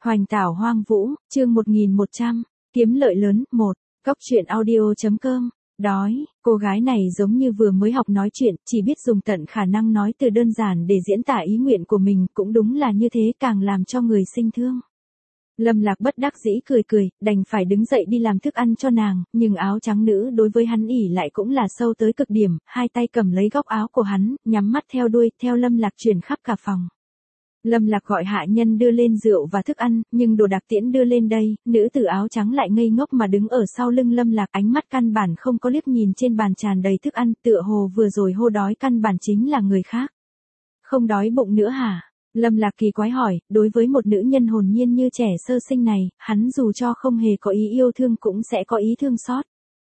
Hoành tảo hoang vũ, chương 1100, kiếm lợi lớn, 1, Cóc truyện audio.com. Đói, cô gái này giống như vừa mới học nói chuyện, chỉ biết dùng tận khả năng nói từ đơn giản để diễn tả ý nguyện của mình, cũng đúng là như thế càng làm cho người sinh thương. Lâm Lạc bất đắc dĩ cười cười, đành phải đứng dậy đi làm thức ăn cho nàng, nhưng áo trắng nữ đối với hắn ỉ lại cũng là sâu tới cực điểm, hai tay cầm lấy góc áo của hắn, nhắm mắt theo đuôi, theo Lâm Lạc chuyển khắp cả phòng. Lâm Lạc gọi hạ nhân đưa lên rượu và thức ăn, nhưng đồ đặc tiễn đưa lên đây, nữ tử áo trắng lại ngây ngốc mà đứng ở sau lưng Lâm Lạc, ánh mắt căn bản không có liếc nhìn trên bàn tràn đầy thức ăn, tựa hồ vừa rồi hô đói căn bản chính là người khác. Không đói bụng nữa hả? Lâm Lạc kỳ quái hỏi, đối với một nữ nhân hồn nhiên như trẻ sơ sinh này, hắn dù cho không hề có ý yêu thương cũng sẽ có ý thương xót.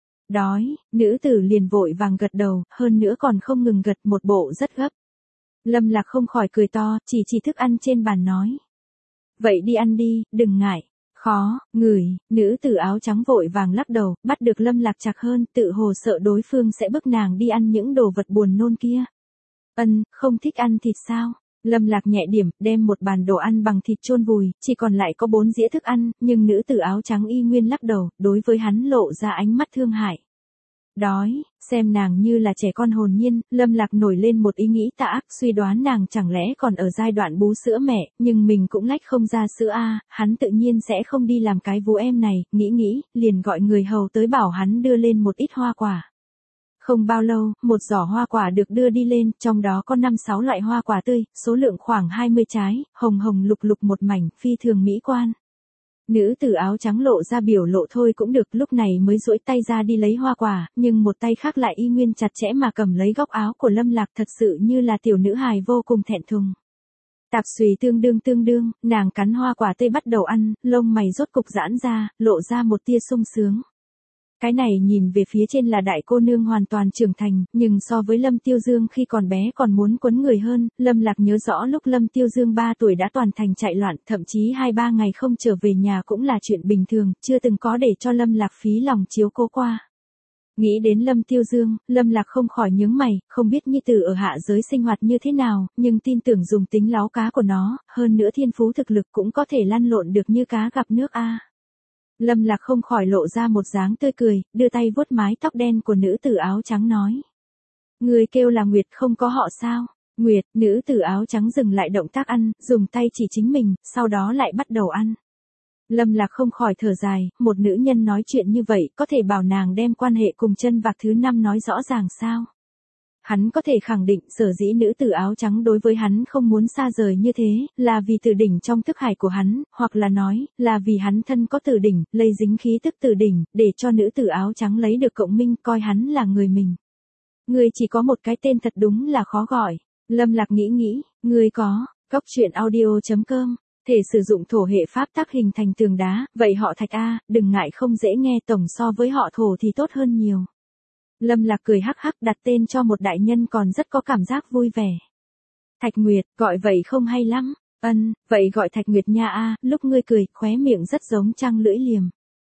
Đói, nữ tử liền vội vàng gật đầu, hơn nữa còn không ngừng gật, một bộ rất gấp. Lâm Lạc không khỏi cười to, chỉ thức ăn trên bàn nói. Vậy đi ăn đi, đừng ngại. Khó, ngửi, nữ tử áo trắng vội vàng lắc đầu, bắt được Lâm Lạc chặt hơn, tự hồ sợ đối phương sẽ bức nàng đi ăn những đồ vật buồn nôn kia. Không thích ăn thịt sao? Lâm Lạc nhẹ điểm, đem một bàn đồ ăn bằng thịt chôn vùi, chỉ còn lại có 4 dĩa thức ăn, nhưng nữ tử áo trắng y nguyên lắc đầu, đối với hắn lộ ra ánh mắt thương hại. Đói, xem nàng như là trẻ con hồn nhiên, Lâm Lạc nổi lên một ý nghĩ tà ác, suy đoán nàng chẳng lẽ còn ở giai đoạn bú sữa mẹ, nhưng mình cũng lách không ra sữa a, hắn tự nhiên sẽ không đi làm cái vú em này, nghĩ, liền gọi người hầu tới bảo hắn đưa lên một ít hoa quả. Không bao lâu, một giỏ hoa quả được đưa đi lên, trong đó có 5-6 loại hoa quả tươi, số lượng khoảng 20 trái, hồng hồng lục lục một mảnh, phi thường mỹ quan. Nữ tử áo trắng lộ ra biểu lộ thôi cũng được, lúc này mới duỗi tay ra đi lấy hoa quả, nhưng một tay khác lại y nguyên chặt chẽ mà cầm lấy góc áo của Lâm Lạc, thật sự như là tiểu nữ hài vô cùng thẹn thùng. Tạp xùy tương đương, nàng cắn hoa quả tươi bắt đầu ăn, lông mày rốt cục giãn ra, lộ ra một tia sung sướng. Cái này nhìn về phía trên là đại cô nương hoàn toàn trưởng thành, nhưng so với Lâm Tiêu Dương khi còn bé còn muốn quấn người hơn, Lâm Lạc nhớ rõ lúc Lâm Tiêu Dương 3 tuổi đã toàn thành chạy loạn, thậm chí 2-3 ngày không trở về nhà cũng là chuyện bình thường, chưa từng có để cho Lâm Lạc phí lòng chiếu cố qua. Nghĩ đến Lâm Tiêu Dương, Lâm Lạc không khỏi nhướng mày, không biết nhi tử ở hạ giới sinh hoạt như thế nào, nhưng tin tưởng dùng tính láo cá của nó, hơn nữa thiên phú thực lực cũng có thể lăn lộn được như cá gặp nước a. Lâm Lạc không khỏi lộ ra một dáng tươi cười, đưa tay vuốt mái tóc đen của nữ tử áo trắng nói. Người kêu là Nguyệt không có họ sao? Nguyệt, nữ tử áo trắng dừng lại động tác ăn, dùng tay chỉ chính mình, sau đó lại bắt đầu ăn. Lâm Lạc không khỏi thở dài, một nữ nhân nói chuyện như vậy, có thể bảo nàng đem quan hệ cùng chân vạc thứ 5 nói rõ ràng sao? Hắn có thể khẳng định sở dĩ nữ tử áo trắng đối với hắn không muốn xa rời như thế, là vì tử đỉnh trong thức hải của hắn, hoặc là nói, là vì hắn thân có tử đỉnh, lây dính khí tức tử đỉnh, để cho nữ tử áo trắng lấy được cộng minh, coi hắn là người mình. Người chỉ có một cái tên thật đúng là khó gọi. Lâm Lạc nghĩ, người có, Cóc truyện audio.com, thể sử dụng thổ hệ pháp tắc hình thành tường đá, vậy họ Thạch a, đừng ngại không dễ nghe, tổng so với họ Thổ thì tốt hơn nhiều. Lâm Lạc cười hắc hắc, đặt tên cho một đại nhân còn rất có cảm giác vui vẻ. Thạch Nguyệt, gọi vậy không hay lắm. Vậy gọi Thạch Nguyệt nha a, lúc ngươi cười, khóe miệng rất giống trăng lưỡi liềm.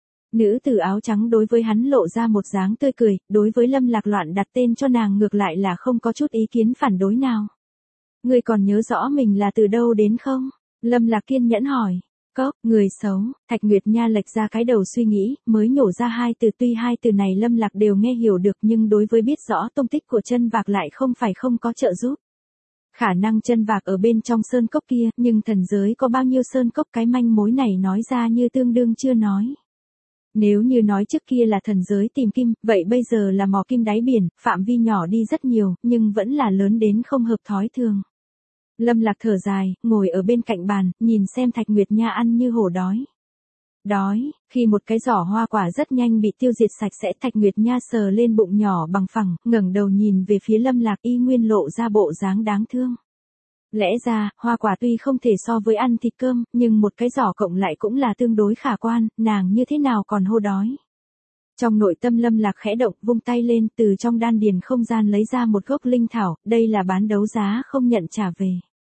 Nữ tử áo trắng đối với hắn lộ ra một dáng tươi cười, đối với Lâm Lạc loạn đặt tên cho nàng ngược lại là không có chút ý kiến phản đối nào. Ngươi còn nhớ rõ mình là từ đâu đến không? Lâm Lạc kiên nhẫn hỏi. Cốc, người xấu, Thạch Nguyệt Nha lệch ra cái đầu suy nghĩ, mới nhổ ra hai từ, tuy hai từ này Lâm Lạc đều nghe hiểu được nhưng đối với biết rõ tung tích của chân vạc lại không phải không có trợ giúp. Khả năng chân vạc ở bên trong sơn cốc kia, nhưng thần giới có bao nhiêu sơn cốc, cái manh mối này nói ra như tương đương chưa nói. Nếu như nói trước kia là thần giới tìm kim, vậy bây giờ là mò kim đáy biển, phạm vi nhỏ đi rất nhiều, nhưng vẫn là lớn đến không hợp thói thường. Lâm Lạc thở dài, ngồi ở bên cạnh bàn, nhìn xem Thạch Nguyệt Nha ăn như hổ đói. Đói, khi một cái giỏ hoa quả rất nhanh bị tiêu diệt sạch sẽ, Thạch Nguyệt Nha sờ lên bụng nhỏ bằng phẳng, ngẩng đầu nhìn về phía Lâm Lạc, y nguyên lộ ra bộ dáng đáng thương. Lẽ ra, hoa quả tuy không thể so với ăn thịt cơm, nhưng một cái giỏ cộng lại cũng là tương đối khả quan, nàng như thế nào còn hô đói. Trong nội tâm Lâm Lạc khẽ động, vung tay lên, từ trong đan điền không gian lấy ra một gốc linh thảo, đây là bán đấu giá không nhận trả về.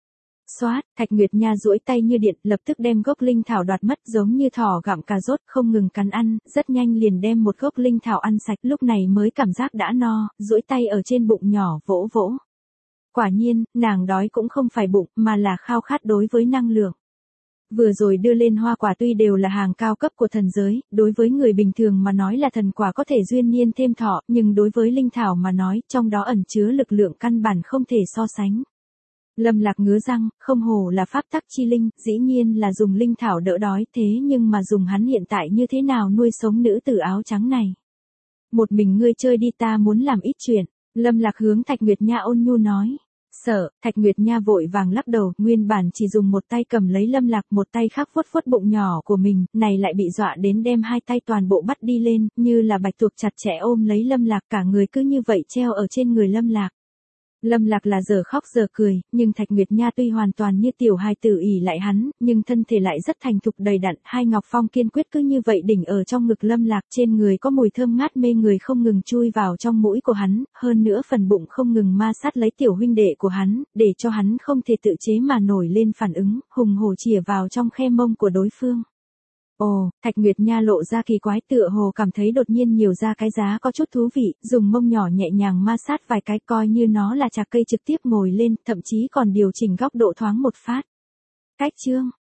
Xoát, Thạch Nguyệt Nha duỗi tay như điện, lập tức đem gốc linh thảo đoạt mất, giống như thỏ gặm cà rốt, không ngừng cắn ăn, rất nhanh liền đem một gốc linh thảo ăn sạch, lúc này mới cảm giác đã no, duỗi tay ở trên bụng nhỏ vỗ vỗ. Quả nhiên, nàng đói cũng không phải bụng, mà là khao khát đối với năng lượng. Vừa rồi đưa lên hoa quả tuy đều là hàng cao cấp của thần giới, đối với người bình thường mà nói là thần quả có thể duyên niên thêm thọ, nhưng đối với linh thảo mà nói, trong đó ẩn chứa lực lượng căn bản không thể so sánh. Lâm Lạc ngứa răng, không hổ là pháp tắc chi linh, dĩ nhiên là dùng linh thảo đỡ đói, thế nhưng mà dùng hắn hiện tại như thế nào nuôi sống nữ tử áo trắng này. Một mình ngươi chơi đi, ta muốn làm ít chuyện. Lâm Lạc hướng Thạch Nguyệt Nha ôn nhu nói. Sợ, Thạch Nguyệt Nha vội vàng lắc đầu, nguyên bản chỉ dùng một tay cầm lấy Lâm Lạc, một tay khác vuốt vuốt bụng nhỏ của mình, này lại bị dọa đến đem hai tay toàn bộ bắt đi lên, như là bạch tuộc chặt chẽ ôm lấy Lâm Lạc, cả người cứ như vậy treo ở trên người Lâm Lạc. Lâm Lạc là giờ khóc giờ cười, nhưng Thạch Nguyệt Nha tuy hoàn toàn như tiểu hài tử ỷ lại hắn, nhưng thân thể lại rất thành thục đầy đặn, hai ngọc phong kiên quyết cứ như vậy đỉnh ở trong ngực Lâm Lạc, trên người có mùi thơm ngát mê người không ngừng chui vào trong mũi của hắn, hơn nữa phần bụng không ngừng ma sát lấy tiểu huynh đệ của hắn, để cho hắn không thể tự chế mà nổi lên phản ứng, hùng hổ chìa vào trong khe mông của đối phương. Ồ, Thạch Nguyệt Nha lộ ra kỳ quái, tựa hồ cảm thấy đột nhiên nhiều ra cái giá có chút thú vị, dùng mông nhỏ nhẹ nhàng ma sát vài cái coi như nó là chạc cây trực tiếp ngồi lên, thậm chí còn điều chỉnh góc độ thoáng một phát. Cách chương